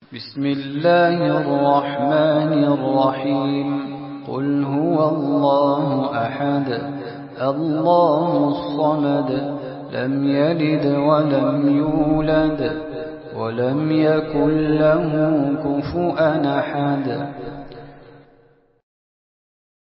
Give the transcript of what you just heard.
بسم الله الرحمن الرحيم قل هو الله أحد الله الصمد لم يلد ولم يولد ولم يكن له كفؤا أحد